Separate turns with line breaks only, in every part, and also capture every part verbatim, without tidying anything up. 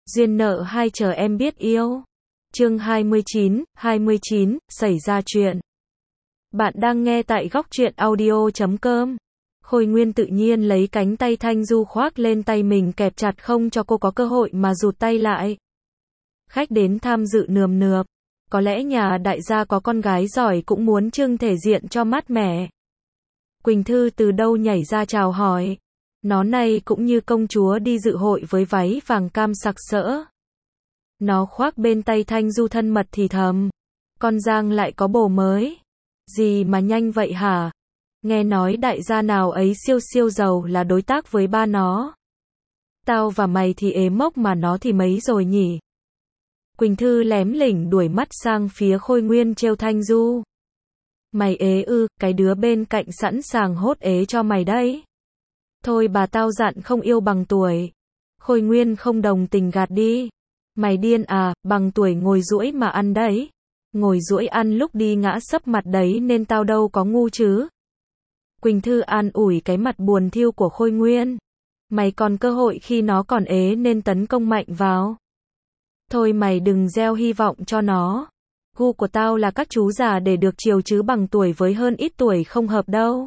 Duyên nợ hai chờ em biết yêu. Chương hai mươi chín, hai mươi chín, xảy ra chuyện. Bạn đang nghe tại góc truyện audio chấm com. Khôi Nguyên tự nhiên lấy cánh tay Thanh Du khoác lên tay mình kẹp chặt không cho cô có cơ hội mà rụt tay lại. Khách đến tham dự nườm nượp. Có lẽ nhà đại gia có con gái giỏi cũng muốn trưng thể diện cho mát mẻ. Quỳnh Thư từ đâu nhảy ra chào hỏi. Nó này cũng như công chúa đi dự hội với váy vàng cam sặc sỡ. Nó khoác bên tay Thanh Du thân mật thì thầm. Con Giang lại có bồ mới. Gì mà nhanh vậy hả? Nghe nói đại gia nào ấy siêu siêu giàu là đối tác với ba nó. Tao và mày thì ế mốc mà nó thì mấy rồi nhỉ? Quỳnh Thư lém lỉnh đuổi mắt sang phía Khôi Nguyên trêu Thanh Du. Mày ế ư, cái đứa bên cạnh sẵn sàng hốt ế cho mày đấy. Thôi bà tao dặn không yêu bằng tuổi. Khôi Nguyên không đồng tình gạt đi. Mày điên à, bằng tuổi ngồi duỗi mà ăn đấy. Ngồi duỗi ăn lúc đi ngã sấp mặt đấy nên tao đâu có ngu chứ. Quỳnh Thư an ủi cái mặt buồn thiu của Khôi Nguyên. Mày còn cơ hội khi nó còn ế nên tấn công mạnh vào. Thôi mày đừng gieo hy vọng cho nó. Gu của tao là các chú già để được chiều chứ bằng tuổi với hơn ít tuổi không hợp đâu.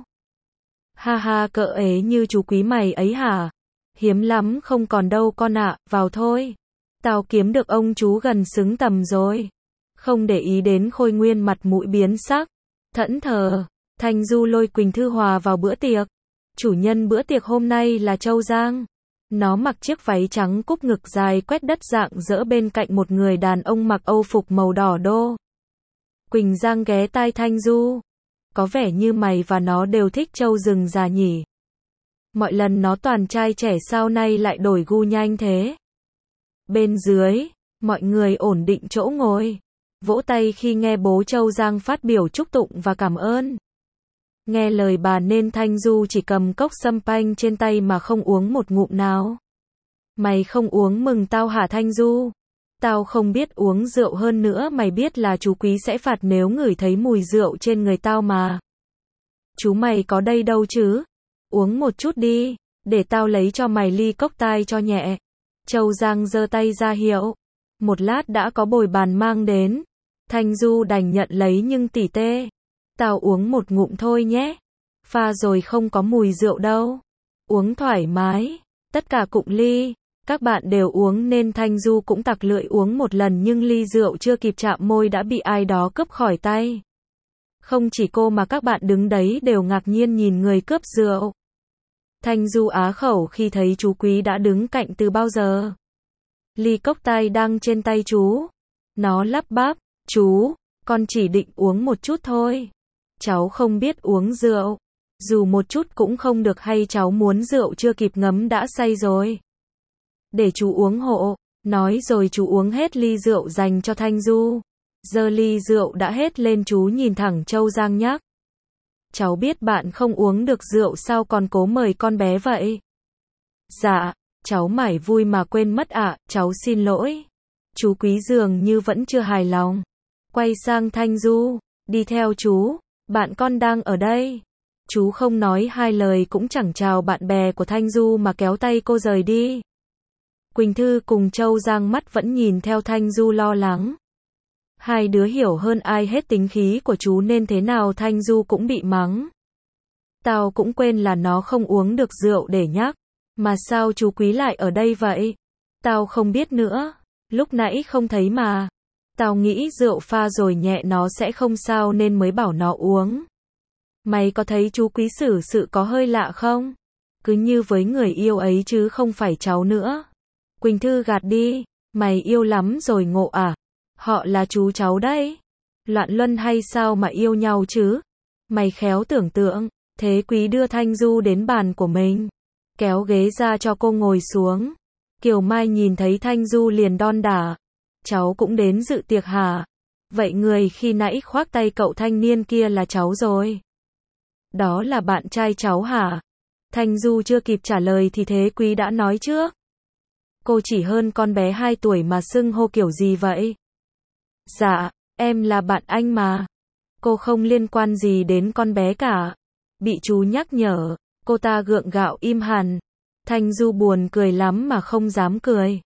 Ha ha, cỡ ế như chú Quý mày ấy hả? Hiếm lắm không còn đâu con ạ, vào thôi. Tao kiếm được ông chú gần xứng tầm rồi. Không để ý đến Khôi Nguyên mặt mũi biến sắc. Thẫn thờ, Thanh Du lôi Quỳnh Thư hòa vào bữa tiệc. Chủ nhân bữa tiệc hôm nay là Châu Giang. Nó mặc chiếc váy trắng cúc ngực dài quét đất dạng dỡ bên cạnh một người đàn ông mặc âu phục màu đỏ đô. Quỳnh Giang ghé tai Thanh Du. Có vẻ như mày và nó đều thích trâu rừng già nhỉ. Mọi lần nó toàn trai trẻ sao nay lại đổi gu nhanh thế. Bên dưới, mọi người ổn định chỗ ngồi. Vỗ tay khi nghe bố Châu Giang phát biểu chúc tụng và cảm ơn. Nghe lời bà nên Thanh Du chỉ cầm cốc sâm panh trên tay mà không uống một ngụm nào. Mày không uống mừng tao hả Thanh Du? Tao không biết uống rượu hơn nữa, mày biết là chú Quý sẽ phạt nếu ngửi thấy mùi rượu trên người tao mà. Chú mày có đây đâu chứ? Uống một chút đi, để tao lấy cho mày ly cốc tai cho nhẹ. Châu Giang giơ tay ra hiệu. Một lát đã có bồi bàn mang đến. Thanh Du đành nhận lấy nhưng tỉ tê. Tao uống một ngụm thôi nhé. Pha rồi không có mùi rượu đâu. Uống thoải mái. Tất cả cụng ly. Các bạn đều uống nên Thanh Du cũng tặc lưỡi uống một lần nhưng ly rượu chưa kịp chạm môi đã bị ai đó cướp khỏi tay. Không chỉ cô mà các bạn đứng đấy đều ngạc nhiên nhìn người cướp rượu. Thanh Du á khẩu khi thấy chú Quý đã đứng cạnh từ bao giờ. Ly cốc tai đang trên tay chú. Nó lắp bắp, chú, con chỉ định uống một chút thôi. Cháu không biết uống rượu. Dù một chút cũng không được hay cháu muốn rượu chưa kịp ngấm đã say rồi. Để chú uống hộ. Nói rồi chú uống hết ly rượu dành cho Thanh Du. Giờ ly rượu đã hết lên chú nhìn thẳng Châu Giang nhắc. Cháu biết bạn không uống được rượu sao còn cố mời con bé vậy? Dạ, cháu mải vui mà quên mất ạ, à, cháu xin lỗi. Chú Quý dường như vẫn chưa hài lòng. Quay sang Thanh Du, đi theo chú, bạn con đang ở đây. Chú không nói hai lời cũng chẳng chào bạn bè của Thanh Du mà kéo tay cô rời đi. Quỳnh Thư cùng Châu Giang mắt vẫn nhìn theo Thanh Du lo lắng. Hai đứa hiểu hơn ai hết tính khí của chú nên thế nào Thanh Du cũng bị mắng. Tao cũng quên là nó không uống được rượu để nhắc. Mà sao chú Quý lại ở đây vậy? Tao không biết nữa. Lúc nãy không thấy mà. Tao nghĩ rượu pha rồi nhẹ nó sẽ không sao nên mới bảo nó uống. Mày có thấy chú Quý xử sự có hơi lạ không? Cứ như với người yêu ấy chứ không phải cháu nữa. Quỳnh Thư gạt đi. Mày yêu lắm rồi ngộ à? Họ là chú cháu đấy. Loạn luân hay sao mà yêu nhau chứ? Mày khéo tưởng tượng. Thế Quý đưa Thanh Du đến bàn của mình. Kéo ghế ra cho cô ngồi xuống. Kiều Mai nhìn thấy Thanh Du liền đon đả. Cháu cũng đến dự tiệc hả? Vậy người khi nãy khoác tay cậu thanh niên kia là cháu rồi. Đó là bạn trai cháu hả? Thanh Du chưa kịp trả lời thì Thế Quý đã nói trước. Cô chỉ hơn con bé hai tuổi mà xưng hô kiểu gì vậy? Dạ, em là bạn anh mà. Cô không liên quan gì đến con bé cả. Bị chú nhắc nhở, cô ta gượng gạo im hẳn. Thanh Du buồn cười lắm mà không dám cười.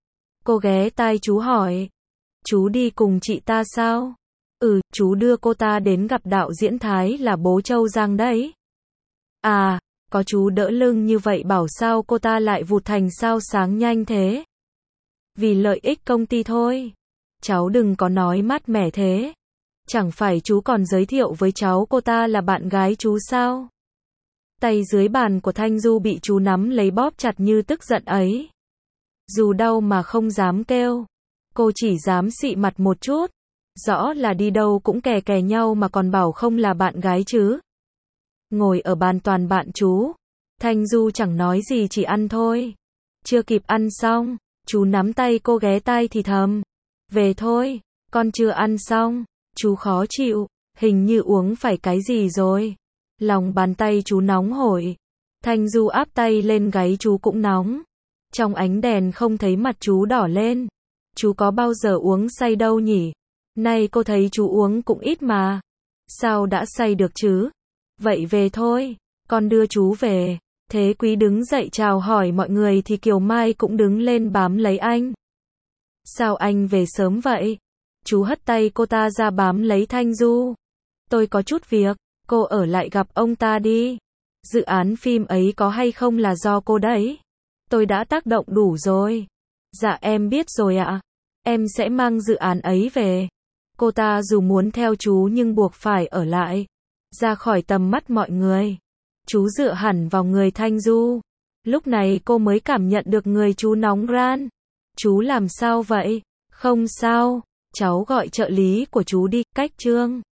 Cô ghé tai chú hỏi. Chú đi cùng chị ta sao? Ừ, chú đưa cô ta đến gặp đạo diễn Thái là bố Châu Giang đấy. À, có chú đỡ lưng như vậy bảo sao cô ta lại vụt thành sao sáng nhanh thế? Vì lợi ích công ty thôi. Cháu đừng có nói mát mẻ thế. Chẳng phải chú còn giới thiệu với cháu cô ta là bạn gái chú sao? Tay dưới bàn của Thanh Du bị chú nắm lấy bóp chặt như tức giận ấy. Dù đau mà không dám kêu. Cô chỉ dám xị mặt một chút. Rõ là đi đâu cũng kè kè nhau mà còn bảo không là bạn gái chứ. Ngồi ở bàn toàn bạn chú. Thanh Du chẳng nói gì chỉ ăn thôi. Chưa kịp ăn xong, chú nắm tay cô ghé tai thì thầm. Về thôi, con chưa ăn xong. Chú khó chịu, hình như uống phải cái gì rồi. Lòng bàn tay chú nóng hổi. Thanh Du áp tay lên gáy chú cũng nóng. Trong ánh đèn không thấy mặt chú đỏ lên. Chú có bao giờ uống say đâu nhỉ? Nay cô thấy chú uống cũng ít mà. Sao đã say được chứ? Vậy về thôi, con đưa chú về. Thế Quý đứng dậy chào hỏi mọi người thì Kiều Mai cũng đứng lên bám lấy anh. Sao anh về sớm vậy? Chú hất tay cô ta ra bám lấy Thanh Du. Tôi có chút việc, cô ở lại gặp ông ta đi. Dự án phim ấy có hay không là do cô đấy. Tôi đã tác động đủ rồi. Dạ em biết rồi ạ. Em sẽ mang dự án ấy về. Cô ta dù muốn theo chú nhưng buộc phải ở lại. Ra khỏi tầm mắt mọi người. Chú dựa hẳn vào người Thanh Du. Lúc này cô mới cảm nhận được người chú nóng ran. Chú làm sao vậy? Không sao. Cháu gọi trợ lý của chú đi, cách Trương.